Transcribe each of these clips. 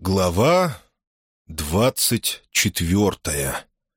Глава 24.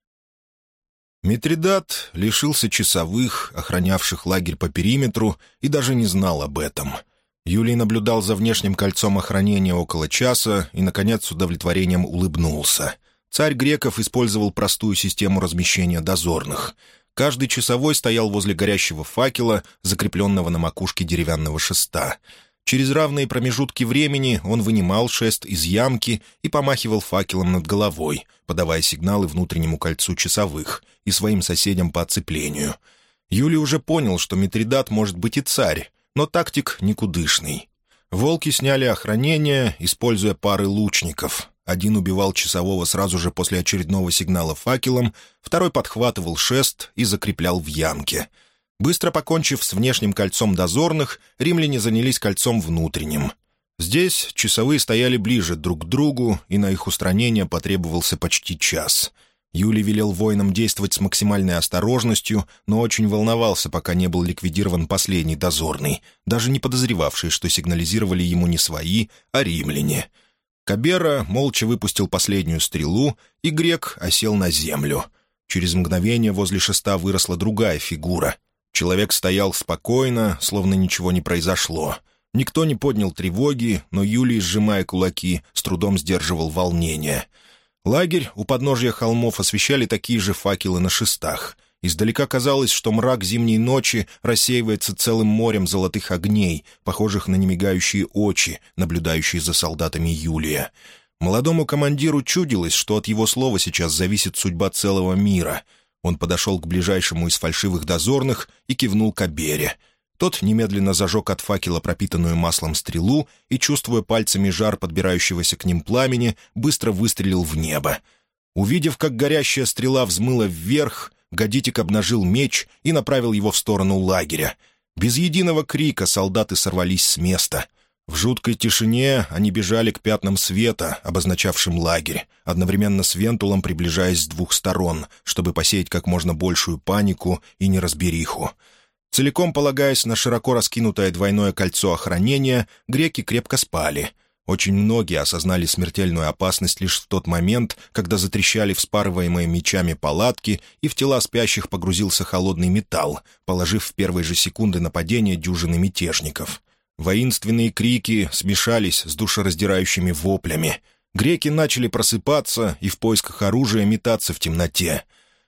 Митридат лишился часовых, охранявших лагерь по периметру, и даже не знал об этом. Юлий наблюдал за внешним кольцом охранения около часа и, наконец, с удовлетворением улыбнулся. Царь греков использовал простую систему размещения дозорных. Каждый часовой стоял возле горящего факела, закрепленного на макушке деревянного шеста. Через равные промежутки времени он вынимал шест из ямки и помахивал факелом над головой, подавая сигналы внутреннему кольцу часовых и своим соседям по оцеплению. Юлий уже понял, что Митридат может быть и царь, но тактик никудышный. Волки сняли охранение, используя пары лучников. Один убивал часового сразу же после очередного сигнала факелом, второй подхватывал шест и закреплял в ямке. Быстро покончив с внешним кольцом дозорных, римляне занялись кольцом внутренним. Здесь часовые стояли ближе друг к другу, и на их устранение потребовался почти час. Юлий велел воинам действовать с максимальной осторожностью, но очень волновался, пока не был ликвидирован последний дозорный, даже не подозревавший, что сигнализировали ему не свои, а римляне. Кабера молча выпустил последнюю стрелу, и грек осел на землю. Через мгновение возле шеста выросла другая фигура. Человек стоял спокойно, словно ничего не произошло. Никто не поднял тревоги, но Юлий, сжимая кулаки, с трудом сдерживал волнение. Лагерь у подножья холмов освещали такие же факелы на шестах. Издалека казалось, что мрак зимней ночи рассеивается целым морем золотых огней, похожих на немигающие очи, наблюдающие за солдатами Юлия. Молодому командиру чудилось, что от его слова сейчас зависит судьба целого мира. Он подошел к ближайшему из фальшивых дозорных и кивнул Кабере. Тот немедленно зажег от факела пропитанную маслом стрелу и, чувствуя пальцами жар подбирающегося к ним пламени, быстро выстрелил в небо. Увидев, как горящая стрела взмыла вверх, Гадитик обнажил меч и направил его в сторону лагеря. Без единого крика солдаты сорвались с места. В жуткой тишине они бежали к пятнам света, обозначавшим лагерь, одновременно с Вентулом приближаясь с двух сторон, чтобы посеять как можно большую панику и неразбериху. Целиком полагаясь на широко раскинутое двойное кольцо охранения, греки крепко спали. Очень многие осознали смертельную опасность лишь в тот момент, когда затрещали вспарываемые мечами палатки, и в тела спящих погрузился холодный металл, положив в первые же секунды нападения дюжины мятежников. Воинственные крики смешались с душераздирающими воплями. Греки начали просыпаться и в поисках оружия метаться в темноте.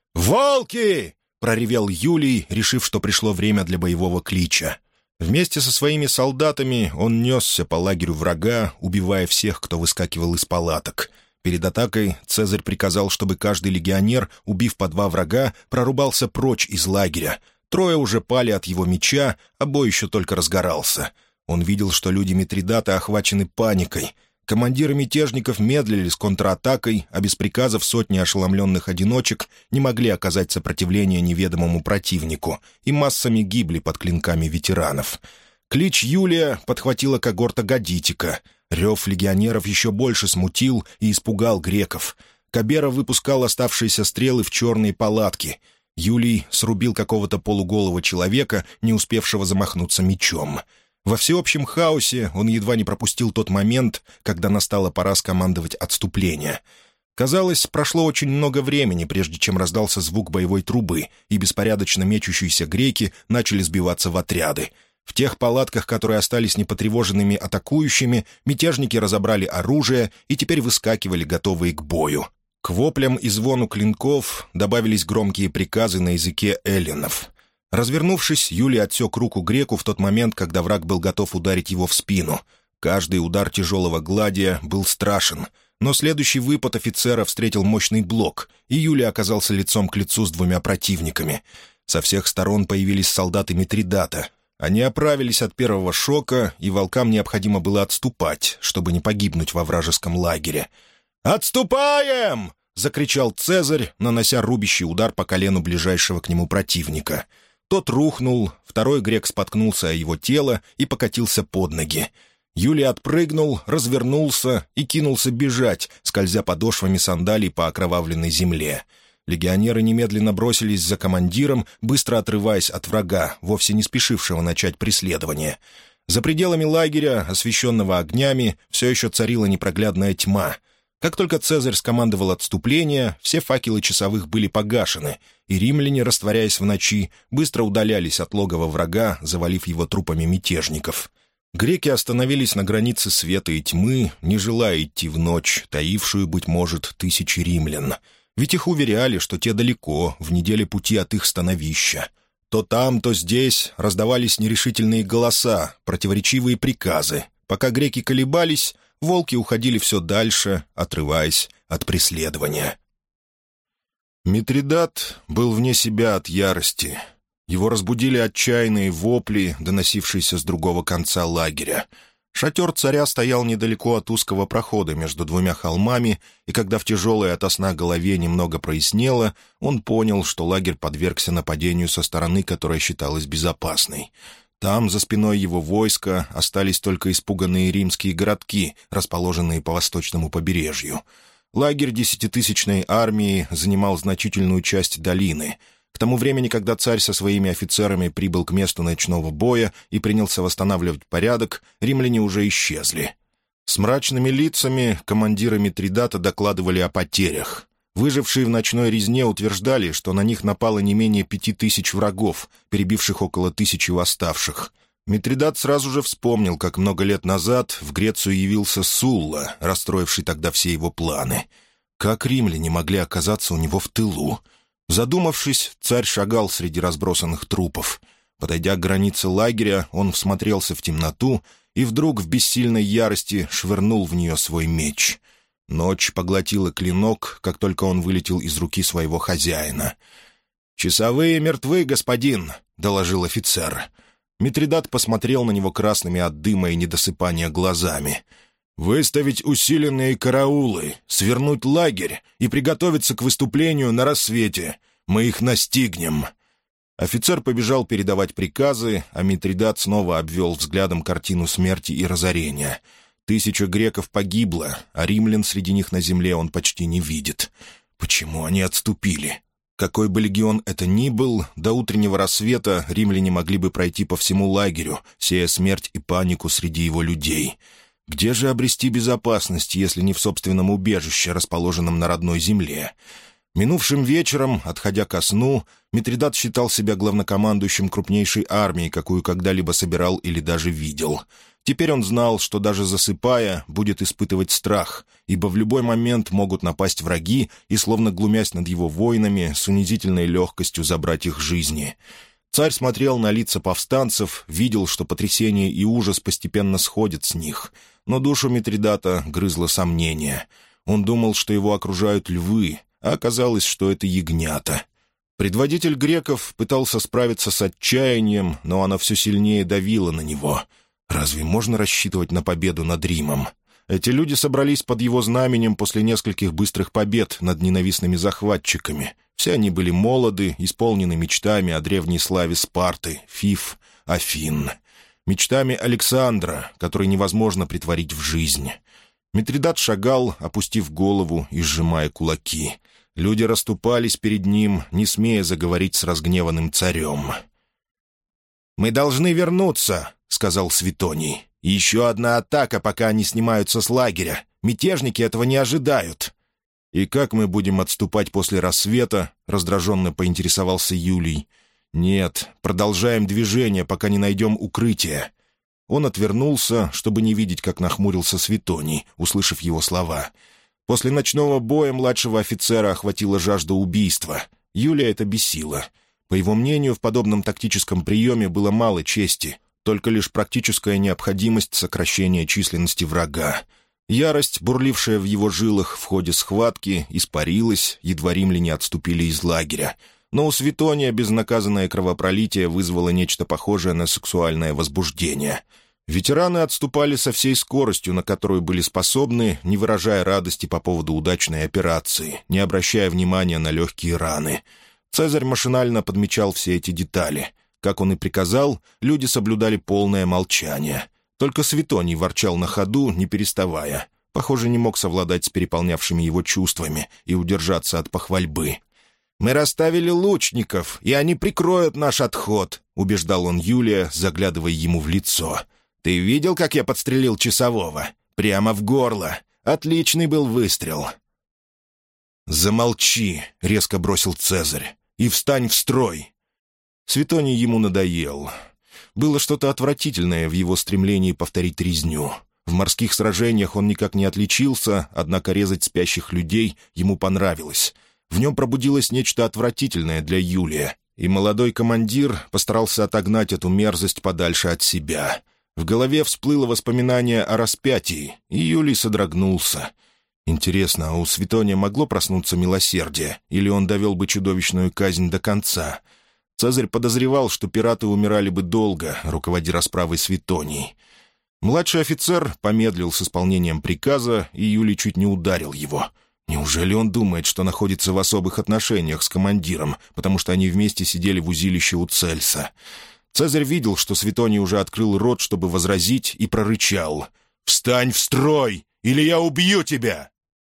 «Волки!» — проревел Юлий, решив, что пришло время для боевого клича. Вместе со своими солдатами он несся по лагерю врага, убивая всех, кто выскакивал из палаток. Перед атакой Цезарь приказал, чтобы каждый легионер, убив по 2 врага, прорубался прочь из лагеря. 3 уже пали от его меча, а бой еще только разгорался. Он видел, что люди Митридата охвачены паникой. Командиры мятежников медлили с контратакой, а без приказов сотни ошеломленных одиночек не могли оказать сопротивление неведомому противнику и массами гибли под клинками ветеранов. Клич Юлия подхватила когорта Гадитика. Рев легионеров еще больше смутил и испугал греков. Кабера выпускал оставшиеся стрелы в черные палатки. Юлий срубил какого-то полуголого человека, не успевшего замахнуться мечом. Во всеобщем хаосе он едва не пропустил тот момент, когда настала пора скомандовать отступление. Казалось, прошло очень много времени, прежде чем раздался звук боевой трубы, и беспорядочно мечущиеся греки начали сбиваться в отряды. В тех палатках, которые остались непотревоженными атакующими, мятежники разобрали оружие и теперь выскакивали, готовые к бою. К воплям и звону клинков добавились громкие приказы на языке эллинов. Развернувшись, Юлий отсек руку греку в тот момент, когда враг был готов ударить его в спину. Каждый удар тяжелого гладия был страшен, но следующий выпад офицера встретил мощный блок, и Юлий оказался лицом к лицу с 2 противниками. Со всех сторон появились солдаты Митридата. Они оправились от первого шока, и волкам необходимо было отступать, чтобы не погибнуть во вражеском лагере. «Отступаем!» — закричал Цезарь, нанося рубящий удар по колену ближайшего к нему противника. Тот рухнул, второй грек споткнулся о его тело и покатился под ноги. Юлий отпрыгнул, развернулся и кинулся бежать, скользя подошвами сандалий по окровавленной земле. Легионеры немедленно бросились за командиром, быстро отрываясь от врага, вовсе не спешившего начать преследование. За пределами лагеря, освещенного огнями, все еще царила непроглядная тьма. Как только Цезарь скомандовал отступление, все факелы часовых были погашены, и римляне, растворяясь в ночи, быстро удалялись от логова врага, завалив его трупами мятежников. Греки остановились на границе света и тьмы, не желая идти в ночь, таившую, быть может, тысячи римлян. Ведь их уверяли, что те далеко, в неделе пути от их становища. То там, то здесь раздавались нерешительные голоса, противоречивые приказы. Пока греки колебались, волки уходили все дальше, отрываясь от преследования. Митридат был вне себя от ярости. Его разбудили отчаянные вопли, доносившиеся с другого конца лагеря. Шатер царя стоял недалеко от узкого прохода между двумя холмами, и когда в тяжелой ото сна голове немного прояснело, он понял, что лагерь подвергся нападению со стороны, которая считалась безопасной. Там, за спиной его войска, остались только испуганные римские городки, расположенные по восточному побережью. Лагерь 10-тысячной армии занимал значительную часть долины. К тому времени, когда царь со своими офицерами прибыл к месту ночного боя и принялся восстанавливать порядок, римляне уже исчезли. С мрачными лицами командиры Митридата докладывали о потерях. Выжившие в ночной резне утверждали, что на них напало не менее 5000 врагов, перебивших около 1000 восставших. Митридат сразу же вспомнил, как много лет назад в Грецию явился Сулла, расстроивший тогда все его планы. Как римляне могли оказаться у него в тылу? Задумавшись, царь шагал среди разбросанных трупов. Подойдя к границе лагеря, он всмотрелся в темноту и вдруг в бессильной ярости швырнул в нее свой меч. Ночь поглотила клинок, как только он вылетел из руки своего хозяина. «Часовые мертвы, господин», — доложил офицер. Митридат посмотрел на него красными от дыма и недосыпания глазами. «Выставить усиленные караулы, свернуть лагерь и приготовиться к выступлению на рассвете. Мы их настигнем». Офицер побежал передавать приказы, а Митридат снова обвел взглядом картину смерти и разорения. 1000 греков погибло, а римлян среди них на земле он почти не видит. Почему они отступили? Какой бы легион это ни был, до утреннего рассвета римляне могли бы пройти по всему лагерю, сея смерть и панику среди его людей. Где же обрести безопасность, если не в собственном убежище, расположенном на родной земле? Минувшим вечером, отходя ко сну, Митридат считал себя главнокомандующим крупнейшей армии, какую когда-либо собирал или даже видел. Теперь он знал, что даже засыпая, будет испытывать страх, ибо в любой момент могут напасть враги и, словно глумясь над его воинами, с унизительной легкостью забрать их жизни. Царь смотрел на лица повстанцев, видел, что потрясение и ужас постепенно сходят с них. Но душу Митридата грызло сомнение. Он думал, что его окружают львы, а оказалось, что это ягнята. Предводитель греков пытался справиться с отчаянием, но оно все сильнее давило на него. Разве можно рассчитывать на победу над Римом? Эти люди собрались под его знаменем после нескольких быстрых побед над ненавистными захватчиками. Все они были молоды, исполнены мечтами о древней славе Спарты, Фив, Афин. Мечтами Александра, который невозможно претворить в жизнь. Митридат шагал, опустив голову и сжимая кулаки. Люди расступались перед ним, не смея заговорить с разгневанным царем. «Мы должны вернуться», — сказал Светоний. «Еще одна атака, пока они снимаются с лагеря. Мятежники этого не ожидают». «И как мы будем отступать после рассвета?» — раздраженно поинтересовался Юлий. «Нет, продолжаем движение, пока не найдем укрытие». Он отвернулся, чтобы не видеть, как нахмурился Светоний, услышав его слова. После ночного боя младшего офицера охватила жажда убийства. Юлия это бесило. По его мнению, в подобном тактическом приеме было мало чести, только лишь практическая необходимость сокращения численности врага. Ярость, бурлившая в его жилах в ходе схватки, испарилась, едва римляне отступили из лагеря. Но у Светония безнаказанное кровопролитие вызвало нечто похожее на сексуальное возбуждение. Ветераны отступали со всей скоростью, на которую были способны, не выражая радости по поводу удачной операции, не обращая внимания на легкие раны. Цезарь машинально подмечал все эти детали. Как он и приказал, люди соблюдали полное молчание. Только Светоний ворчал на ходу, не переставая. Похоже, не мог совладать с переполнявшими его чувствами и удержаться от похвальбы. «Мы расставили лучников, и они прикроют наш отход», — убеждал он Юлия, заглядывая ему в лицо. «Ты видел, как я подстрелил часового? Прямо в горло. Отличный был выстрел». «Замолчи», — резко бросил Цезарь, — «и встань в строй». Светоний ему надоел. Было что-то отвратительное в его стремлении повторить резню. В морских сражениях он никак не отличился, однако резать спящих людей ему понравилось. В нем пробудилось нечто отвратительное для Юлия, и молодой командир постарался отогнать эту мерзость подальше от себя. В голове всплыло воспоминание о распятии, и Юлий содрогнулся. Интересно, а у Светония могло проснуться милосердие, или он довел бы чудовищную казнь до конца? Цезарь подозревал, что пираты умирали бы долго, руководя расправой Светоний. Младший офицер помедлил с исполнением приказа, и Юлий чуть не ударил его. Неужели он думает, что находится в особых отношениях с командиром, потому что они вместе сидели в узилище у Цельса? Цезарь видел, что Светоний уже открыл рот, чтобы возразить, и прорычал: «Встань в строй, или я убью тебя!»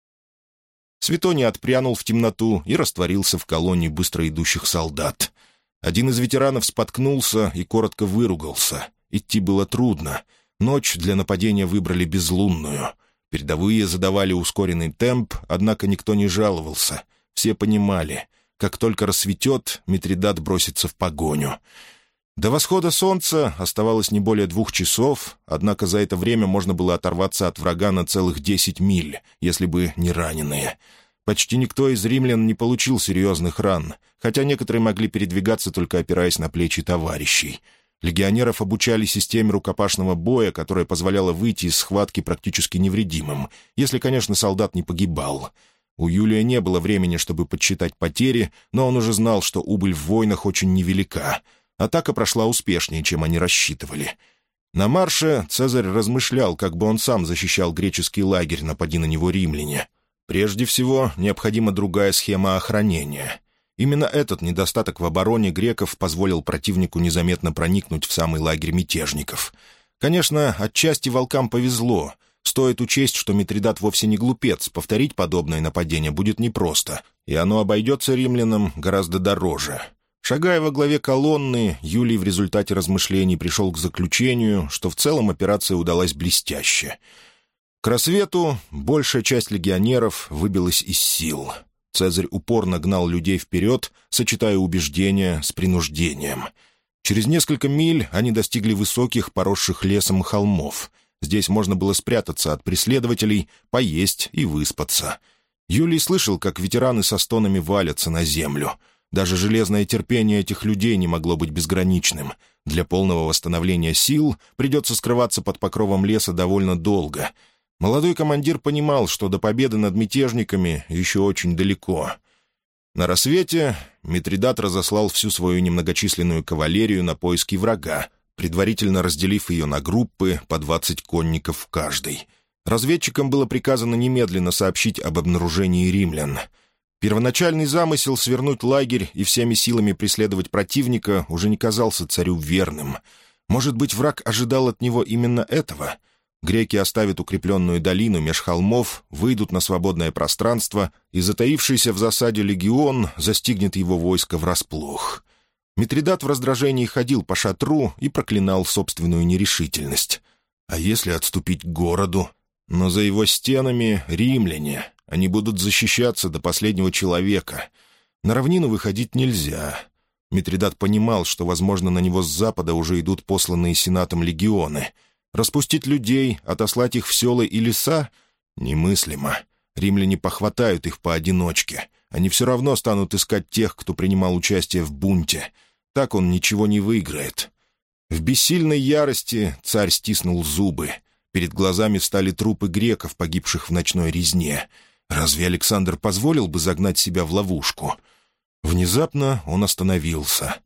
Светоний отпрянул в темноту и растворился в колонне быстро идущих солдат. Один из ветеранов споткнулся и коротко выругался. Идти было трудно. Ночь для нападения выбрали безлунную. Передовые задавали ускоренный темп, однако никто не жаловался. Все понимали, как только рассветет, Митридат бросится в погоню. До восхода солнца оставалось не более 2 часов, однако за это время можно было оторваться от врага на целых 10 миль, если бы не раненые. Почти никто из римлян не получил серьезных ран, хотя некоторые могли передвигаться, только опираясь на плечи товарищей. Легионеров обучали системе рукопашного боя, которая позволяла выйти из схватки практически невредимым, если, конечно, солдат не погибал. У Юлия не было времени, чтобы подсчитать потери, но он уже знал, что убыль в войнах очень невелика. Атака прошла успешнее, чем они рассчитывали. На марше Цезарь размышлял, как бы он сам защищал греческий лагерь, напади на него римляне. Прежде всего, необходима другая схема охранения. Именно этот недостаток в обороне греков позволил противнику незаметно проникнуть в самый лагерь мятежников. Конечно, отчасти волкам повезло. Стоит учесть, что Митридат вовсе не глупец, повторить подобное нападение будет непросто, и оно обойдется римлянам гораздо дороже. Шагая во главе колонны, Юлий в результате размышлений пришел к заключению, что в целом операция удалась блестяще. К рассвету большая часть легионеров выбилась из сил. Цезарь упорно гнал людей вперед, сочетая убеждения с принуждением. Через несколько миль они достигли высоких, поросших лесом холмов. Здесь можно было спрятаться от преследователей, поесть и выспаться. Юлий слышал, как ветераны со стонами валятся на землю. Даже железное терпение этих людей не могло быть безграничным. Для полного восстановления сил придется скрываться под покровом леса довольно долго. Молодой командир понимал, что до победы над мятежниками еще очень далеко. На рассвете Митридат разослал всю свою немногочисленную кавалерию на поиски врага, предварительно разделив ее на группы по 20 конников в каждой. Разведчикам было приказано немедленно сообщить об обнаружении римлян. Первоначальный замысел свернуть лагерь и всеми силами преследовать противника уже не казался царю верным. Может быть, враг ожидал от него именно этого? Греки оставят укрепленную долину меж холмов, выйдут на свободное пространство, и затаившийся в засаде легион застигнет его войско врасплох. Митридат в раздражении ходил по шатру и проклинал собственную нерешительность. А если отступить к городу? Но за его стенами римляне. Они будут защищаться до последнего человека. На равнину выходить нельзя. Митридат понимал, что, возможно, на него с запада уже идут посланные сенатом легионы. Распустить людей, отослать их в села и леса? Немыслимо. Римляне похватают их поодиночке. Они все равно станут искать тех, кто принимал участие в бунте. Так он ничего не выиграет. В бессильной ярости царь стиснул зубы. Перед глазами встали трупы греков, погибших в ночной резне. Разве Александр позволил бы загнать себя в ловушку? Внезапно он остановился.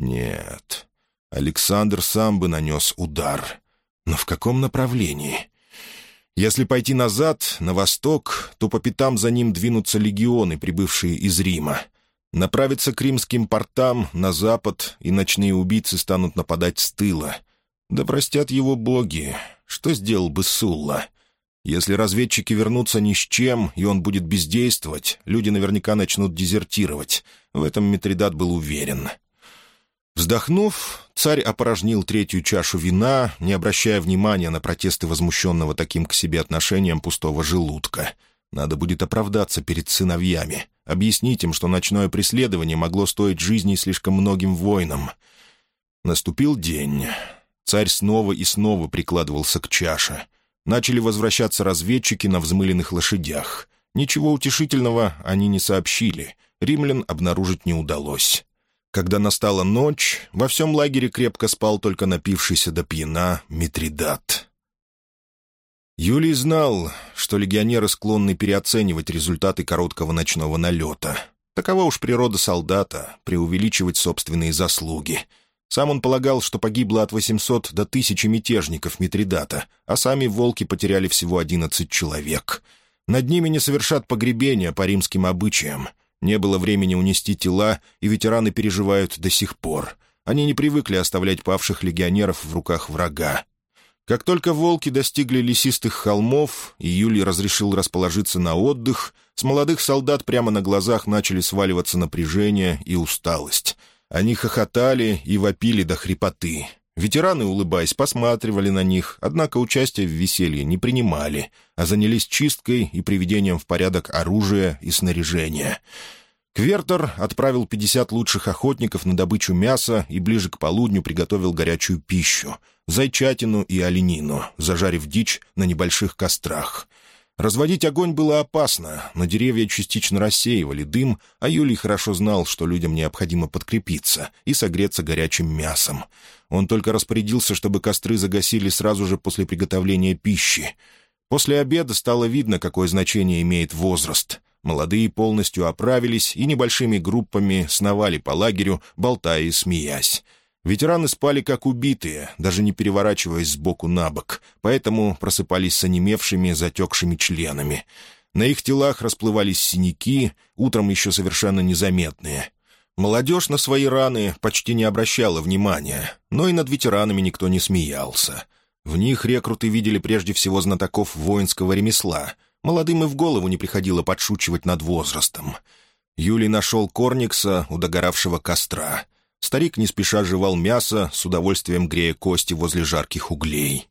Нет, Александр сам бы нанес удар. Но в каком направлении? Если пойти назад, на восток, то по пятам за ним двинутся легионы, прибывшие из Рима. Направиться к римским портам на запад, и ночные убийцы станут нападать с тыла. Да простят его боги. Что сделал бы Сулла? Если разведчики вернутся ни с чем, и он будет бездействовать, люди наверняка начнут дезертировать. В этом Митридат был уверен. Вздохнув, царь опорожнил третью чашу вина, не обращая внимания на протесты возмущенного таким к себе отношением пустого желудка. Надо будет оправдаться перед сыновьями, объяснить им, что ночное преследование могло стоить жизни слишком многим воинам. Наступил день. Царь снова и снова прикладывался к чаше. Начали возвращаться разведчики на взмыленных лошадях. Ничего утешительного они не сообщили. Римлян обнаружить не удалось. Когда настала ночь, во всем лагере крепко спал только напившийся до пьяна Митридат. Юлий знал, что легионеры склонны переоценивать результаты короткого ночного налета. Такова уж природа солдата — преувеличивать собственные заслуги. Сам он полагал, что погибло от 800 до 1000 мятежников Митридата, а сами волки потеряли всего 11 человек. Над ними не совершат погребения по римским обычаям. Не было времени унести тела, и ветераны переживают до сих пор. Они не привыкли оставлять павших легионеров в руках врага. Как только волки достигли лесистых холмов, и Юлий разрешил расположиться на отдых, с молодых солдат прямо на глазах начали сваливаться напряжение и усталость. Они хохотали и вопили до хрипоты. Ветераны, улыбаясь, посматривали на них, однако участия в веселье не принимали, а занялись чисткой и приведением в порядок оружия и снаряжения. Квертор отправил 50 лучших охотников на добычу мяса и ближе к полудню приготовил горячую пищу — зайчатину и оленину, зажарив дичь на небольших кострах. Разводить огонь было опасно, но деревья частично рассеивали дым, а Юлий хорошо знал, что людям необходимо подкрепиться и согреться горячим мясом. Он только распорядился, чтобы костры загасили сразу же после приготовления пищи. После обеда стало видно, какое значение имеет возраст. Молодые полностью оправились и небольшими группами сновали по лагерю, болтая и смеясь. Ветераны спали как убитые, даже не переворачиваясь сбоку на бок, поэтому просыпались с онемевшими, затекшими членами. На их телах расплывались синяки, утром еще совершенно незаметные. Молодежь на свои раны почти не обращала внимания, но и над ветеранами никто не смеялся. В них рекруты видели прежде всего знатоков воинского ремесла. Молодым и в голову не приходило подшучивать над возрастом. Юлий нашел Корникса у догоравшего костра. Старик не спеша жевал мясо, с удовольствием грея кости возле жарких углей.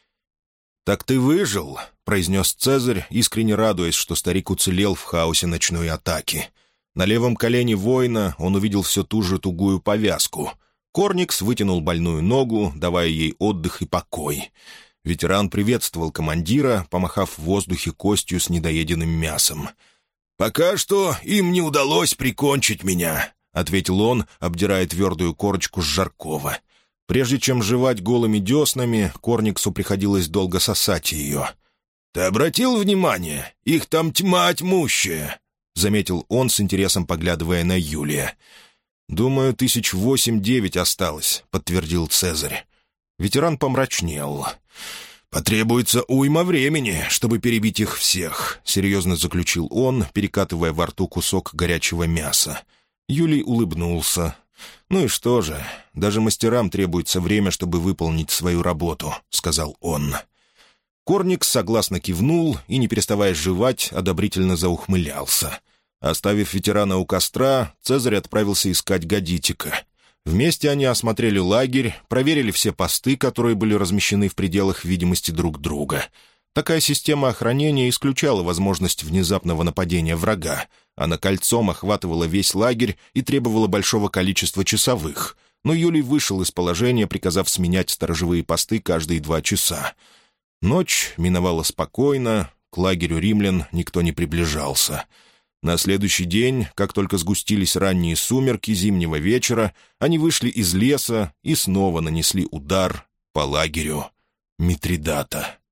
«Так ты выжил?» — произнес Цезарь, искренне радуясь, что старик уцелел в хаосе ночной атаки. На левом колене воина он увидел все ту же тугую повязку. Корникс вытянул больную ногу, давая ей отдых и покой. Ветеран приветствовал командира, помахав в воздухе костью с недоеденным мясом. «Пока что им не удалось прикончить меня», — ответил он, обдирая твердую корочку с жаркого. Прежде чем жевать голыми деснами, Корниксу приходилось долго сосать ее. «Ты обратил внимание? Их там тьма тьмущая», — заметил он с интересом, поглядывая на Юлия. «Думаю, 8-9 осталось», — подтвердил Цезарь. Ветеран помрачнел. «Потребуется уйма времени, чтобы перебить их всех», — серьезно заключил он, перекатывая во рту кусок горячего мяса. Юлий улыбнулся. «Ну и что же, даже мастерам требуется время, чтобы выполнить свою работу», — сказал он. Корникс согласно кивнул и, не переставая жевать, одобрительно заухмылялся. Оставив ветерана у костра, Цезарь отправился искать Гадитика. Вместе они осмотрели лагерь, проверили все посты, которые были размещены в пределах видимости друг друга. Такая система охранения исключала возможность внезапного нападения врага. Она кольцом охватывала весь лагерь и требовала большого количества часовых. Но Юлий вышел из положения, приказав сменять сторожевые посты каждые 2 часа. Ночь миновала спокойно, к лагерю римлян никто не приближался. На следующий день, как только сгустились ранние сумерки зимнего вечера, они вышли из леса и снова нанесли удар по лагерю Митридата.